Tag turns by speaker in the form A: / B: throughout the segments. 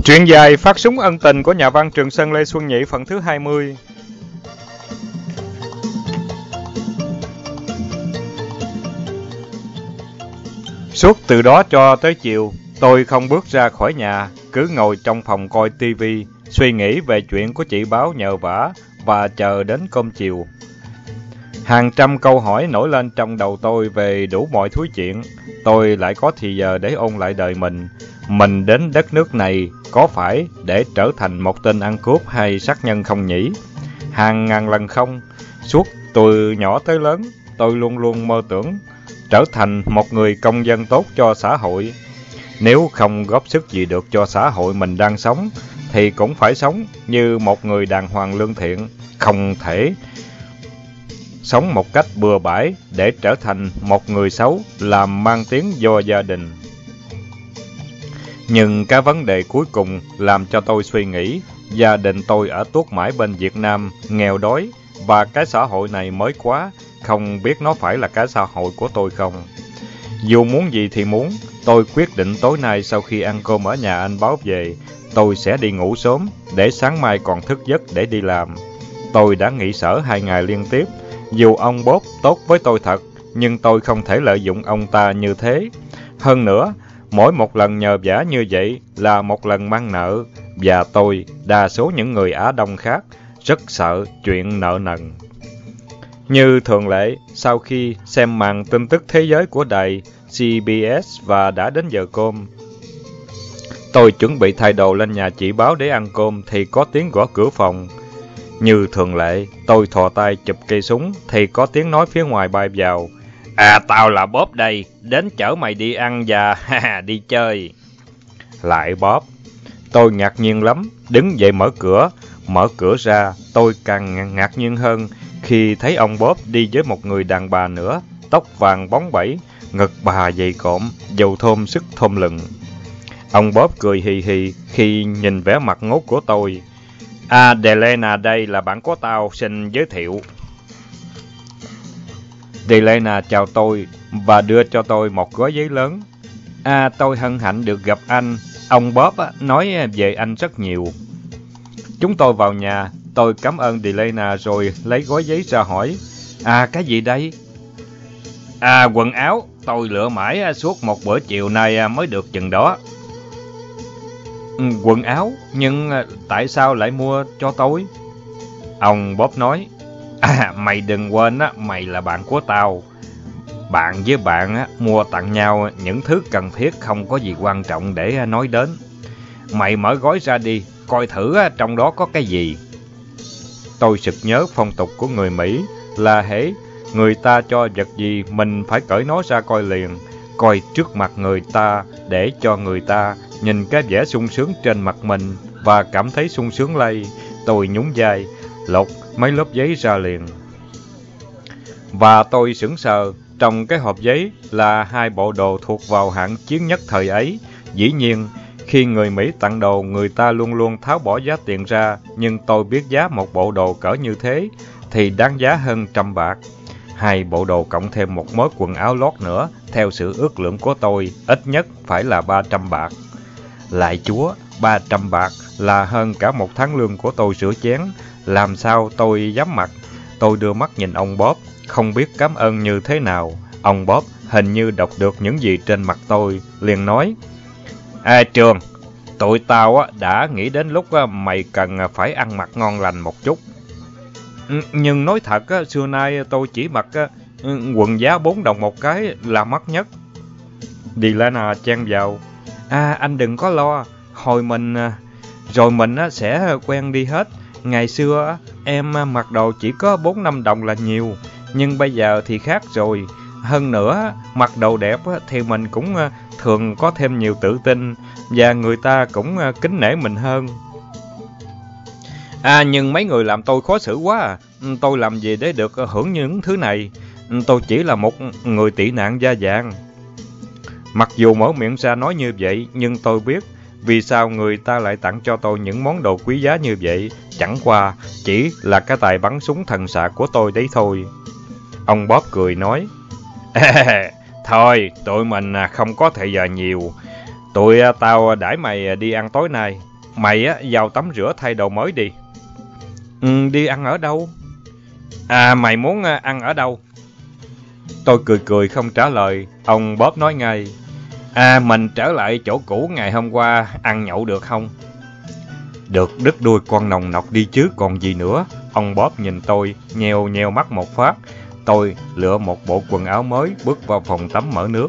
A: Truyện dài Phát súng ân tình của nhà văn Trường Sơn Lê Xuân Nhị phần thứ 20. Suốt từ đó cho tới chiều, tôi không bước ra khỏi nhà, cứ ngồi trong phòng coi tivi, suy nghĩ về chuyện của chị Báo nhờ vả và chờ đến cơm chiều. Hàng trăm câu hỏi nổi lên trong đầu tôi về đủ mọi thứ chuyện. Tôi lại có thì giờ để ôn lại đời mình. Mình đến đất nước này có phải để trở thành một tên ăn cướp hay sát nhân không nhỉ? Hàng ngàn lần không. Suốt từ nhỏ tới lớn, tôi luôn luôn mơ tưởng trở thành một người công dân tốt cho xã hội. Nếu không góp sức gì được cho xã hội mình đang sống, thì cũng phải sống như một người đàng hoàng lương thiện, không thể sống một cách bừa bãi để trở thành một người xấu, làm mang tiếng do gia đình. Nhưng cái vấn đề cuối cùng làm cho tôi suy nghĩ, gia đình tôi ở tuốt mãi bên Việt Nam, nghèo đói, và cái xã hội này mới quá, không biết nó phải là cái xã hội của tôi không. Dù muốn gì thì muốn, tôi quyết định tối nay sau khi ăn cơm ở nhà anh Báo về, tôi sẽ đi ngủ sớm, để sáng mai còn thức giấc để đi làm. Tôi đã nghỉ sở 2 ngày liên tiếp. Dù ông Bob tốt với tôi thật, nhưng tôi không thể lợi dụng ông ta như thế. Hơn nữa, mỗi một lần nhờ vả như vậy là một lần mang nợ, và tôi, đa số những người Á Đông khác, rất sợ chuyện nợ nần. Như thường lệ, sau khi xem màn tin tức thế giới của đài CBS và đã đến giờ cơm, tôi chuẩn bị thay đồ lên nhà chị Báo để ăn cơm thì có tiếng gõ cửa phòng. Như thường lệ, tôi thò tay chụp cây súng thì có tiếng nói phía ngoài bay vào. À, tao là Bob đây, đến chở mày đi ăn và đi chơi. Lại Bob. Tôi ngạc nhiên lắm, đứng dậy mở cửa. Mở cửa ra, tôi càng ngạc nhiên hơn khi thấy ông Bob đi với một người đàn bà nữa, tóc vàng bóng bẩy, ngực bà dày cộm, dầu thơm sức thơm lừng. Ông Bob cười hì hì khi nhìn vẻ mặt ngốc của tôi. À, Delena đây là bạn của tao, xin giới thiệu. Delena chào tôi và đưa cho tôi một gói giấy lớn. À, tôi hân hạnh được gặp anh. Ông Bob nói về anh rất nhiều. Chúng tôi vào nhà, tôi cảm ơn Delena rồi lấy gói giấy ra hỏi. À, cái gì đây? À, quần áo. Tôi lựa mãi suốt một bữa chiều nay mới được chừng đó. Quần áo? Nhưng tại sao lại mua cho tôi? Ông Bob nói. À, mày đừng quên mày là bạn của tao. Bạn với bạn mua tặng nhau những thứ cần thiết, không có gì quan trọng để nói đến. Mày mở gói ra đi, coi thử trong đó có cái gì. Tôi sực nhớ phong tục của người Mỹ là hễ người ta cho vật gì mình phải cởi nó ra coi liền, coi trước mặt người ta để cho người ta nhìn cái vẻ sung sướng trên mặt mình và cảm thấy sung sướng lây. Tôi nhún vai, lột mấy lớp giấy ra liền. Và tôi sững sờ, trong cái hộp giấy là 2 bộ đồ thuộc vào hạng chiến nhất thời ấy. Dĩ nhiên, khi người Mỹ tặng đồ, người ta luôn luôn tháo bỏ giá tiền ra, nhưng tôi biết giá một bộ đồ cỡ như thế thì đáng giá hơn 100 bạc. 2 bộ đồ cộng thêm một mớ quần áo lót nữa, theo sự ước lượng của tôi, ít nhất phải là 300 bạc. Lại Chúa, 300 bạc là hơn cả một tháng lương của tôi rửa chén. Làm sao tôi dám mặc? Tôi đưa mắt nhìn ông Bob, không biết cảm ơn như thế nào. Ông Bob hình như đọc được những gì trên mặt tôi, liền nói. À, Trường, tụi tao đã nghĩ đến lúc mày cần phải ăn mặc ngon lành một chút. Nhưng nói thật, xưa nay tôi chỉ mặc quần giá 4 đồng một cái là mắc nhất. Delena chen vào. À, anh đừng có lo, rồi mình sẽ quen đi hết. Ngày xưa em mặc đồ chỉ có 4-5 đồng là nhiều, nhưng bây giờ thì khác rồi. Hơn nữa, mặc đồ đẹp thì mình cũng thường có thêm nhiều tự tin và người ta cũng kính nể mình hơn. À, nhưng mấy người làm tôi khó xử quá à. Tôi làm gì để được hưởng những thứ này? Tôi chỉ là một người tị nạn da vàng. Mặc dù mở miệng ra nói như vậy, nhưng tôi biết vì sao người ta lại tặng cho tôi những món đồ quý giá như vậy. Chẳng qua chỉ là cái tài bắn súng thần xạ của tôi đấy thôi. Ông Bob cười nói. Thôi, tụi mình không có thời giờ nhiều. Tụi tao đãi mày đi ăn tối nay. Mày á, vào tắm rửa thay đồ mới đi. Đi ăn ở đâu? Mày muốn ăn ở đâu? Tôi cười cười không trả lời. Ông Bob nói ngay. Mình trở lại chỗ cũ ngày hôm qua, ăn nhậu được không? Được, đứt đuôi con nòng nọc đi chứ còn gì nữa. Ông Bob nhìn tôi, nheo nheo mắt một phát. Tôi lựa một bộ quần áo mới, bước vào phòng tắm mở nước.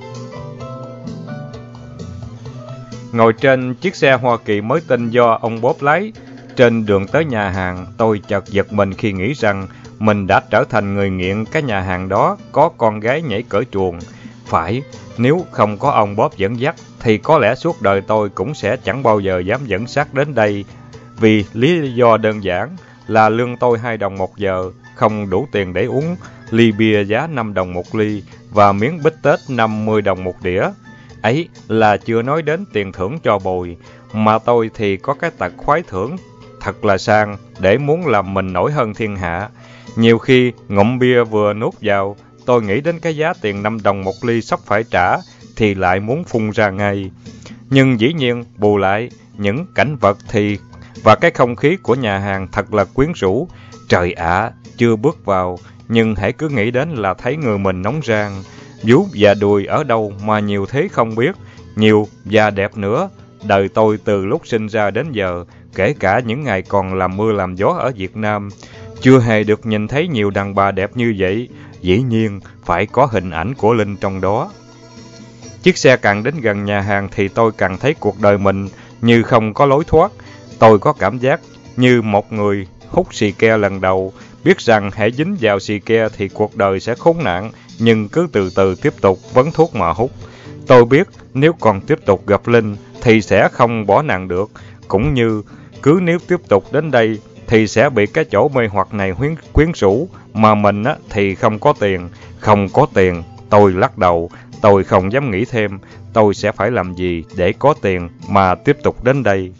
A: Ngồi trên chiếc xe Hoa Kỳ mới tinh do ông Bob lái, trên đường tới nhà hàng, tôi chợt giật mình khi nghĩ rằng mình đã trở thành người nghiện cái nhà hàng đó có con gái nhảy cởi truồng. Phải, nếu không có ông Bob dẫn dắt, thì có lẽ suốt đời tôi cũng sẽ chẳng bao giờ dám dẫn xác đến đây. Vì lý do đơn giản là lương tôi 2 đồng một giờ, không đủ tiền để uống ly bia giá 5 đồng một ly và miếng bít tết 50 đồng một đĩa. Ấy là chưa nói đến tiền thưởng cho bồi, mà tôi thì có cái tật khoái thưởng thật là sang để muốn làm mình nổi hơn thiên hạ. Nhiều khi ngụm bia vừa nuốt vào, tôi nghĩ đến cái giá tiền 5 đồng một ly sắp phải trả thì lại muốn phun ra ngay. Nhưng dĩ nhiên bù lại, những cảnh vật và cái không khí của nhà hàng thật là quyến rũ. Trời ạ, chưa bước vào, nhưng hãy cứ nghĩ đến là thấy người mình nóng rang. Vú và đùi ở đâu mà nhiều thế không biết, nhiều và đẹp nữa. Đời tôi từ lúc sinh ra đến giờ, kể cả những ngày còn làm mưa làm gió ở Việt Nam, chưa hề được nhìn thấy nhiều đàn bà đẹp như vậy. Dĩ nhiên, phải có hình ảnh của Linh trong đó. Chiếc xe càng đến gần nhà hàng thì tôi càng thấy cuộc đời mình như không có lối thoát. Tôi có cảm giác như một người hút xì ke lần đầu, biết rằng hễ dính vào xì ke thì cuộc đời sẽ khốn nạn, nhưng cứ từ từ tiếp tục vấn thuốc mà hút. Tôi biết nếu còn tiếp tục gặp Linh thì sẽ không bỏ nàng được, cũng như cứ nếu tiếp tục đến đây thì sẽ bị cái chỗ mê hoặc này quyến rũ, mà mình á thì không có tiền. Không có tiền, tôi lắc đầu, tôi không dám nghĩ thêm, tôi sẽ phải làm gì để có tiền mà tiếp tục đến đây.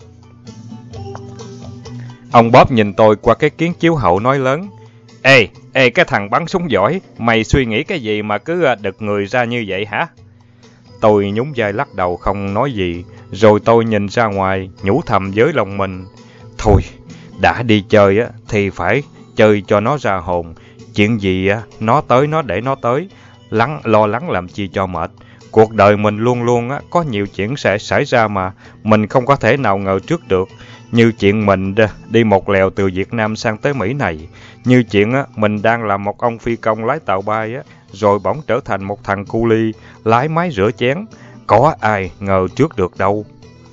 A: Ông Bob nhìn tôi qua cái kiến chiếu hậu nói lớn. Ê, cái thằng bắn súng giỏi, mày suy nghĩ cái gì mà cứ đực người ra như vậy hả? Tôi nhún vai lắc đầu không nói gì, rồi tôi nhìn ra ngoài, nhủ thầm với lòng mình. Thôi, đã đi chơi á thì phải chơi cho nó ra hồn. Chuyện gì á, nó tới nó để nó tới, lo lắng làm chi cho mệt. Cuộc đời mình luôn luôn á có nhiều chuyện sẽ xảy ra mà mình không có thể nào ngờ trước được. Như chuyện mình đi một lèo từ Việt Nam sang tới Mỹ này. Như chuyện á mình đang làm một ông phi công lái tàu bay á, rồi bỗng trở thành một thằng cu li lái máy rửa chén. Có ai ngờ trước được đâu.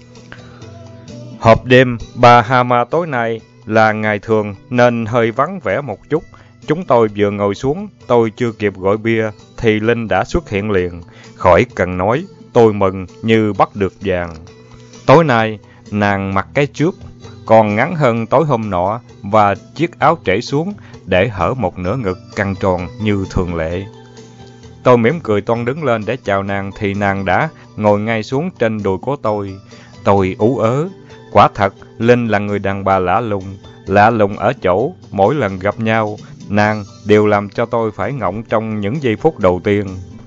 A: Hộp đêm Bahama tối nay là ngày thường nên hơi vắng vẻ một chút. Chúng tôi vừa ngồi xuống, tôi chưa kịp gọi bia thì Linh đã xuất hiện liền. Khỏi cần nói, tôi mừng như bắt được vàng. Tối nay, nàng mặc cái chớp còn ngắn hơn tối hôm nọ và chiếc áo trễ xuống để hở một nửa ngực căng tròn như thường lệ. Tôi mỉm cười toan đứng lên để chào nàng thì nàng đã ngồi ngay xuống trên đùi của tôi. Tôi ú ớ. Quả thật, Linh là người đàn bà lạ lùng ở chỗ mỗi lần gặp nhau, nàng đều làm cho tôi phải ngọng trong những giây phút đầu tiên.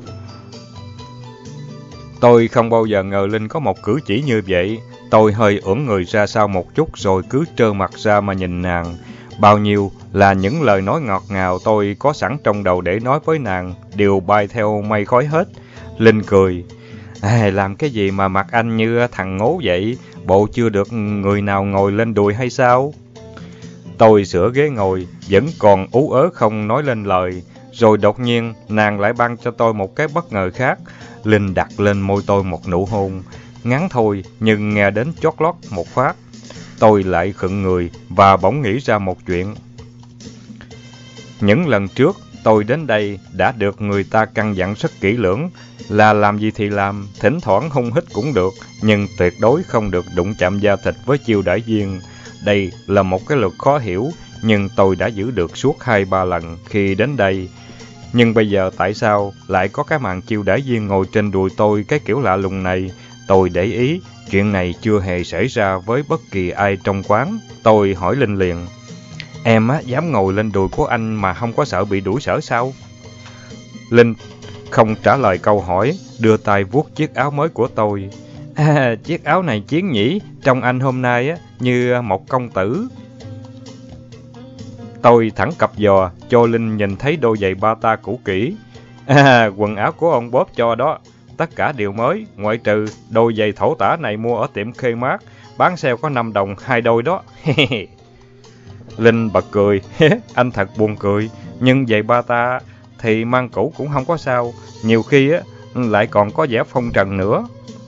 A: Tôi không bao giờ ngờ Linh có một cử chỉ như vậy. Tôi hơi ưỡn người ra sau một chút rồi cứ trơ mặt ra mà nhìn nàng. Bao nhiêu là những lời nói ngọt ngào tôi có sẵn trong đầu để nói với nàng đều bay theo mây khói hết. Linh cười. Làm cái gì mà mặt anh như thằng ngố vậy? Bộ chưa được người nào ngồi lên đùi hay sao? Tôi sửa ghế ngồi, vẫn còn ú ớ không nói lên lời. Rồi đột nhiên, nàng lại ban cho tôi một cái bất ngờ khác. Linh đặt lên môi tôi một nụ hôn. Ngắn thôi, nhưng nghe đến chót lót một phát. Tôi lại khựng người và bỗng nghĩ ra một chuyện. Những lần trước, tôi đến đây đã được người ta căn dặn rất kỹ lưỡng là làm gì thì làm, thỉnh thoảng hung hít cũng được, nhưng tuyệt đối không được đụng chạm da thịt với chiêu đãi viên. Đây là một cái luật khó hiểu, nhưng tôi đã giữ được suốt 2-3 lần khi đến đây. Nhưng bây giờ tại sao lại có cái màn chiêu đãi viên ngồi trên đùi tôi cái kiểu lạ lùng này? Tôi để ý, chuyện này chưa hề xảy ra với bất kỳ ai trong quán. Tôi hỏi Linh liền. Em dám ngồi lên đùi của anh mà không có sợ bị đuổi sở sao? Linh không trả lời câu hỏi, đưa tay vuốt chiếc áo mới của tôi. Chiếc áo này chiến nhỉ, trông anh hôm nay á như một công tử. Tôi thẳng cặp giò, cho Linh nhìn thấy đôi giày bata cũ kỹ. Quần áo của ông Bob cho đó, tất cả đều mới, ngoại trừ đôi giày thổ tả này mua ở tiệm Kmart, bán sale có 5 đồng 2 đôi đó. Linh bật cười, anh thật buồn cười, nhưng giày bata thì mang cũ cũng không có sao, nhiều khi á lại còn có vẻ phong trần nữa.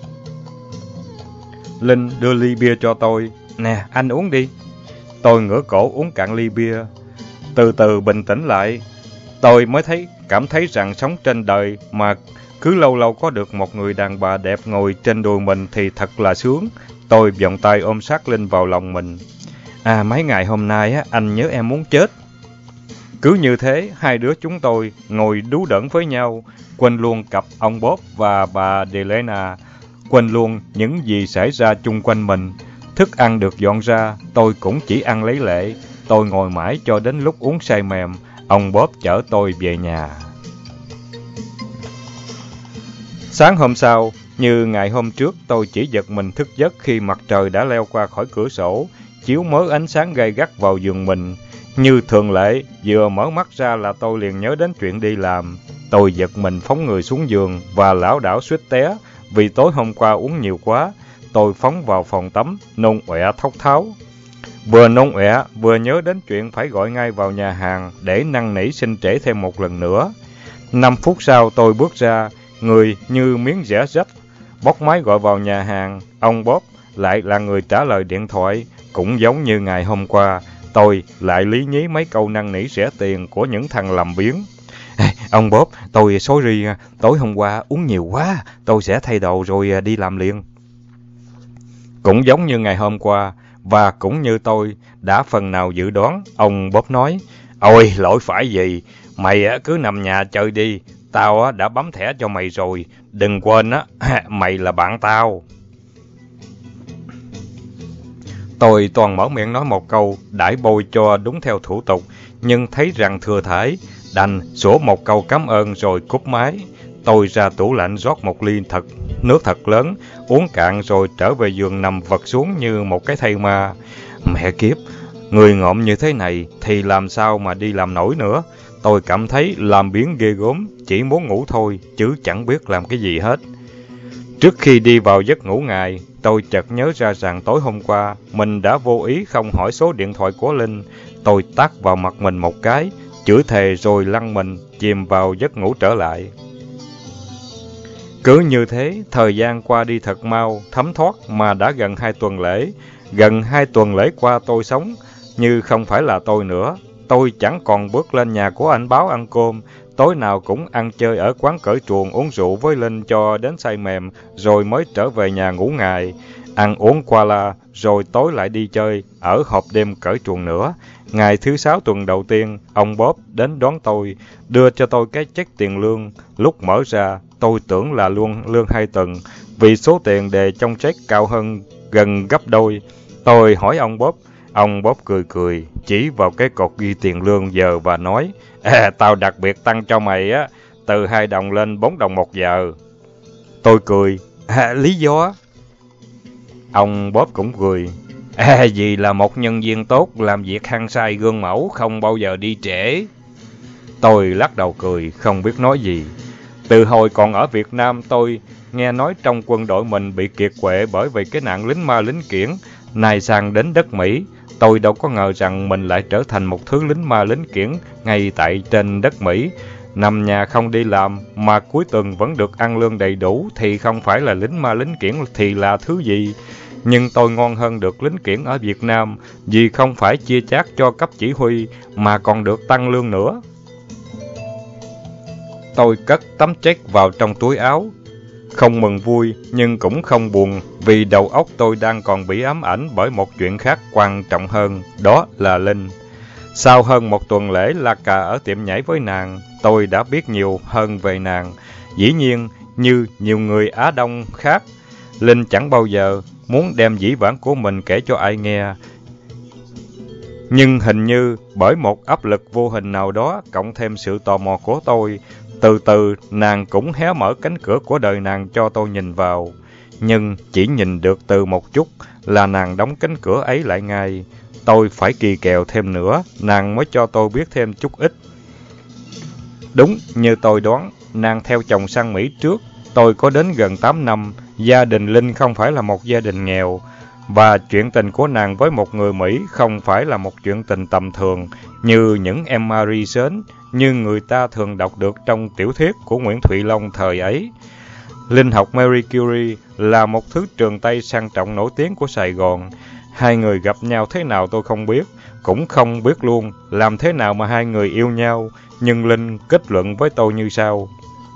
A: Linh đưa ly bia cho tôi, nè anh uống đi. Tôi ngửa cổ uống cạn ly bia, từ từ bình tĩnh lại. Tôi mới cảm thấy rằng sống trên đời mà cứ lâu lâu có được một người đàn bà đẹp ngồi trên đùi mình thì thật là sướng. Tôi vòng tay ôm sát Linh vào lòng mình. Mấy ngày hôm nay á, anh nhớ em muốn chết. Cứ như thế, hai đứa chúng tôi ngồi đú đỡn với nhau, quên luôn cặp ông Bob và bà Delena, quên luôn những gì xảy ra chung quanh mình. Thức ăn được dọn ra, tôi cũng chỉ ăn lấy lệ. Tôi ngồi mãi cho đến lúc uống say mềm, ông Bob chở tôi về nhà. Sáng hôm sau, như ngày hôm trước, tôi chỉ giật mình thức giấc khi mặt trời đã leo qua khỏi cửa sổ, chiếu mớ ánh sáng gay gắt vào giường mình. Như thường lệ, vừa mở mắt ra là tôi liền nhớ đến chuyện đi làm. Tôi giật mình phóng người xuống giường và lảo đảo suýt té vì tối hôm qua uống nhiều quá. Tôi phóng vào phòng tắm, nôn ọe thốc tháo. Vừa nôn ọe, vừa nhớ đến chuyện phải gọi ngay vào nhà hàng để năn nỉ xin trễ thêm một lần nữa. 5 phút sau tôi bước ra, người như miếng dẻ rách, bóc máy gọi vào nhà hàng. Ông Bob lại là người trả lời điện thoại, cũng giống như ngày hôm qua. Tôi lại lý nhí mấy câu năn nỉ rẻ tiền của những thằng làm biếng. Ông Bob, tôi sorry, tối hôm qua uống nhiều quá, tôi sẽ thay đồ rồi đi làm liền. Cũng giống như ngày hôm qua, và cũng như tôi đã phần nào dự đoán, ông Bob nói, ôi, lỗi phải gì, mày cứ nằm nhà chơi đi, tao đã bấm thẻ cho mày rồi, đừng quên á, mày là bạn tao. Tôi toàn mở miệng nói một câu, đãi bôi cho đúng theo thủ tục, nhưng thấy rằng thừa thãi, đành sủa một câu cảm ơn rồi cúp máy. Tôi ra tủ lạnh rót một ly nước thật lớn, uống cạn rồi trở về giường nằm vật xuống như một cái thây ma. Mẹ kiếp, người ngộm như thế này thì làm sao mà đi làm nổi nữa. Tôi cảm thấy làm biếng ghê gớm, chỉ muốn ngủ thôi, chứ chẳng biết làm cái gì hết. Trước khi đi vào giấc ngủ ngày, tôi chợt nhớ ra rằng tối hôm qua, mình đã vô ý không hỏi số điện thoại của Linh. Tôi tát vào mặt mình một cái, chửi thề rồi lăn mình, chìm vào giấc ngủ trở lại. Cứ như thế, thời gian qua đi thật mau, thấm thoát mà đã gần 2 tuần lễ. Gần 2 tuần lễ qua tôi sống như không phải là tôi nữa. Tôi chẳng còn bước lên nhà của anh Báo ăn cơm, tối nào cũng ăn chơi ở quán cởi truồng uống rượu với Linh cho đến say mềm, rồi mới trở về nhà ngủ ngày. Ăn uống qua la, rồi tối lại đi chơi, ở hộp đêm cởi truồng nữa. Ngày thứ 6 tuần đầu tiên, ông Bob đến đón tôi, đưa cho tôi cái check tiền lương. Lúc mở ra, tôi tưởng là lương 2 tuần, vì số tiền đề trong check cao hơn gần gấp đôi. Tôi hỏi ông Bob cười cười, chỉ vào cái cột ghi tiền lương giờ và nói, tao đặc biệt tăng cho mày á, từ 2 đồng lên 4 đồng một giờ. Tôi cười, lý do? Ông Bob cũng cười, vì là một nhân viên tốt, làm việc hăng say gương mẫu, không bao giờ đi trễ. Tôi lắc đầu cười, không biết nói gì. Từ hồi còn ở Việt Nam, tôi nghe nói trong quân đội mình bị kiệt quệ bởi vì cái nạn lính ma lính kiển. Nay sang đến đất Mỹ, tôi đâu có ngờ rằng mình lại trở thành một thứ lính ma lính kiển ngay tại trên đất Mỹ. Nằm nhà không đi làm mà cuối tuần vẫn được ăn lương đầy đủ thì không phải là lính ma lính kiển thì là thứ gì. Nhưng tôi ngon hơn được lính kiển ở Việt Nam vì không phải chia chác cho cấp chỉ huy mà còn được tăng lương nữa. Tôi cất tấm check vào trong túi áo. Không mừng vui nhưng cũng không buồn vì đầu óc tôi đang còn bị ám ảnh bởi một chuyện khác quan trọng hơn, đó là Linh. Sau hơn 1 tuần lễ la cà ở tiệm nhảy với nàng, tôi đã biết nhiều hơn về nàng. Dĩ nhiên, như nhiều người Á Đông khác, Linh chẳng bao giờ muốn đem dĩ vãng của mình kể cho ai nghe. Nhưng hình như bởi một áp lực vô hình nào đó cộng thêm sự tò mò của tôi, từ từ nàng cũng hé mở cánh cửa của đời nàng cho tôi nhìn vào. nhưng chỉ nhìn được từ một chút là nàng đóng cánh cửa ấy lại ngay. Tôi phải kỳ kèo thêm nữa, nàng mới cho tôi biết thêm chút ít. Đúng như tôi đoán, nàng theo chồng sang Mỹ trước. Tôi có đến gần 8 năm, gia đình Linh không phải là một gia đình nghèo, và chuyện tình của nàng với một người Mỹ không phải là một chuyện tình tầm thường như những em Marie sến như người ta thường đọc được trong tiểu thuyết của Nguyễn Thụy Long thời ấy. Linh học Marie Curie là một thứ trường Tây sang trọng nổi tiếng của Sài Gòn. Hai người gặp nhau thế nào tôi không biết, cũng không biết luôn làm thế nào mà hai người yêu nhau, nhưng Linh kết luận với tôi như sau.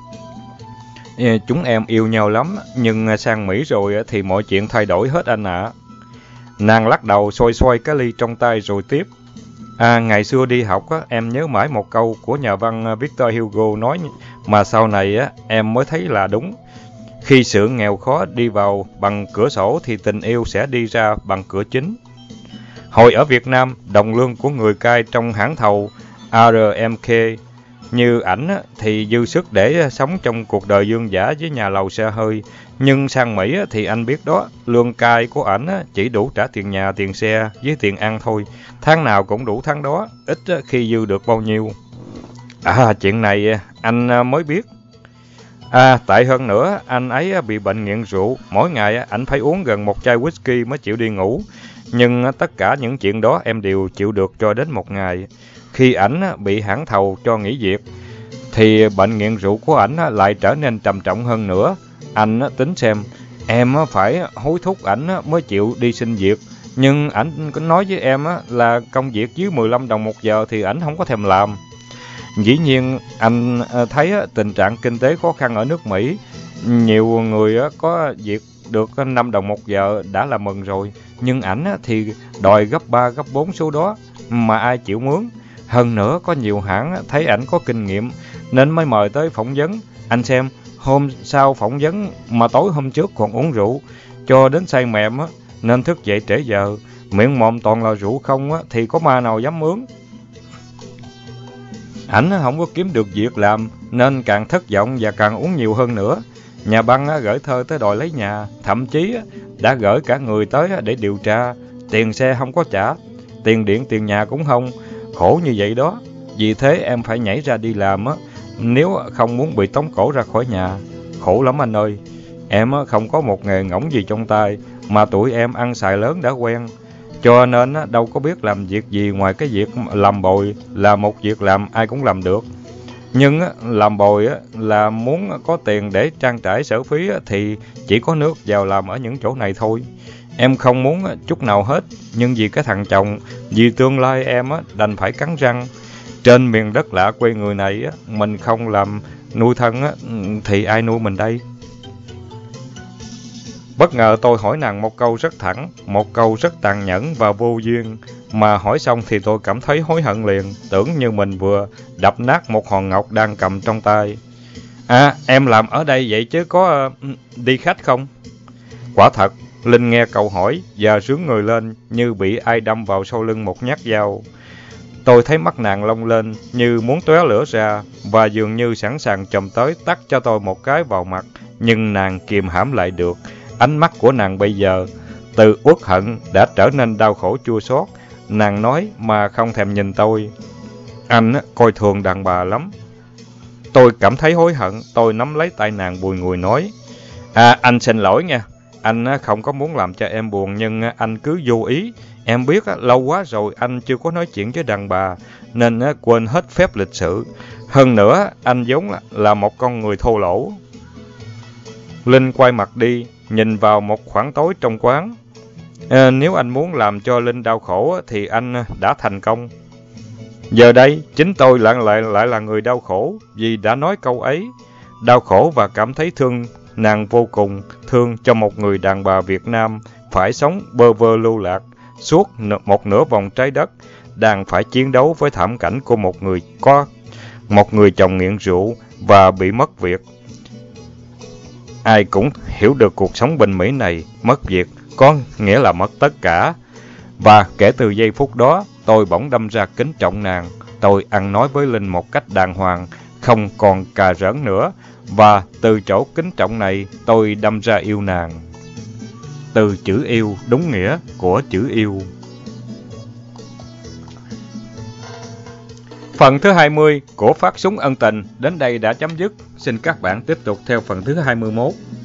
A: Chúng em yêu nhau lắm, nhưng sang Mỹ rồi thì mọi chuyện thay đổi hết anh ạ. Nàng lắc đầu xoay xoay cái ly trong tay rồi tiếp. Ngày xưa đi học em nhớ mãi một câu của nhà văn Victor Hugo nói mà sau này em mới thấy là đúng. Khi sự nghèo khó đi vào bằng cửa sổ thì tình yêu sẽ đi ra bằng cửa chính. Hồi ở Việt Nam, đồng lương của người cai trong hãng thầu RMK như ảnh thì dư sức để sống trong cuộc đời dương dã với nhà lầu xe hơi. Nhưng sang Mỹ thì anh biết đó, lương cai của ảnh chỉ đủ trả tiền nhà, tiền xe với tiền ăn thôi. Tháng nào cũng đủ tháng đó, ít khi dư được bao nhiêu. Chuyện này anh mới biết. Tại hơn nữa, anh ấy bị bệnh nghiện rượu. Mỗi ngày anh phải uống gần một chai whisky mới chịu đi ngủ. Nhưng tất cả những chuyện đó em đều chịu được cho đến một ngày. Khi ảnh bị hãng thầu cho nghỉ việc, thì bệnh nghiện rượu của ảnh lại trở nên trầm trọng hơn nữa. Anh tính xem, em phải hối thúc ảnh mới chịu đi xin việc. Nhưng ảnh nói với em là công việc dưới 15 đồng một giờ thì ảnh không có thèm làm. Dĩ nhiên, anh thấy tình trạng kinh tế khó khăn ở nước Mỹ. Nhiều người có việc được 5 đồng một giờ đã là mừng rồi. Nhưng ảnh thì đòi gấp 3, gấp 4 số đó, mà ai chịu mướn. Hơn nữa, có nhiều hãng thấy ảnh có kinh nghiệm nên mới mời tới phỏng vấn. Anh xem, hôm sau phỏng vấn mà tối hôm trước còn uống rượu, cho đến say mềm nên thức dậy trễ giờ. Miệng mồm toàn là rượu không thì có ma nào dám mướn. Ảnh không có kiếm được việc làm nên càng thất vọng và càng uống nhiều hơn nữa. Nhà băng gửi thơ tới đòi lấy nhà, thậm chí đã gửi cả người tới để điều tra. Tiền xe không có trả, tiền điện tiền nhà cũng không. Khổ như vậy đó. Vì thế em phải nhảy ra đi làm nếu không muốn bị tống cổ ra khỏi nhà. Khổ lắm anh ơi. Em không có một nghề ngỗng gì trong tay, mà tụi em ăn xài lớn đã quen. Cho nên đâu có biết làm việc gì ngoài cái việc làm bồi, là một việc làm ai cũng làm được. Nhưng làm bồi là muốn có tiền để trang trải sở phí thì chỉ có nước vào làm ở những chỗ này thôi. Em không muốn chút nào hết, nhưng vì cái thằng chồng, vì tương lai em đành phải cắn răng. Trên miền đất lạ quê người này mình không làm nuôi thân thì ai nuôi mình đây? Bất ngờ tôi hỏi nàng một câu rất thẳng, một câu rất tàn nhẫn và vô duyên. Mà hỏi xong thì tôi cảm thấy hối hận liền, tưởng như mình vừa đập nát một hòn ngọc đang cầm trong tay. Em làm ở đây vậy chứ có đi khách không? Quả thật, Linh nghe câu hỏi và rướn người lên như bị ai đâm vào sau lưng một nhát dao. Tôi thấy mắt nàng long lên như muốn tóe lửa ra và dường như sẵn sàng chồm tới tắt cho tôi một cái vào mặt, nhưng nàng kìm hãm lại được. Ánh mắt của nàng bây giờ từ uất hận đã trở nên đau khổ chua xót. Nàng nói mà không thèm nhìn tôi. Anh coi thường đàn bà lắm. Tôi cảm thấy hối hận, tôi nắm lấy tay nàng bùi ngùi nói. Anh xin lỗi nha. Anh không có muốn làm cho em buồn, nhưng anh cứ vô ý. Em biết lâu quá rồi anh chưa có nói chuyện với đàn bà, nên quên hết phép lịch sự. Hơn nữa, anh vốn là một con người thô lỗ. Linh quay mặt đi, nhìn vào một khoảng tối trong quán. Nếu anh muốn làm cho Linh đau khổ thì anh đã thành công. Giờ đây, chính tôi lại là người đau khổ vì đã nói câu ấy. Đau khổ và cảm thấy thương nàng vô cùng, thương cho một người đàn bà Việt Nam phải sống bơ vơ lưu lạc suốt một nửa vòng trái đất, đang phải chiến đấu với thảm cảnh của một người chồng nghiện rượu và bị mất việc. Ai cũng hiểu được cuộc sống bên Mỹ này, mất việc có nghĩa là mất tất cả. Và kể từ giây phút đó, tôi bỗng đâm ra kính trọng nàng. Tôi ăn nói với Linh một cách đàng hoàng, không còn cà rỡn nữa. Và từ chỗ kính trọng này, tôi đâm ra yêu nàng. từ chữ yêu đúng nghĩa của chữ yêu. Phần thứ 20 của Phát súng ân tình đến đây đã chấm dứt. Xin các bạn tiếp tục theo phần thứ 21.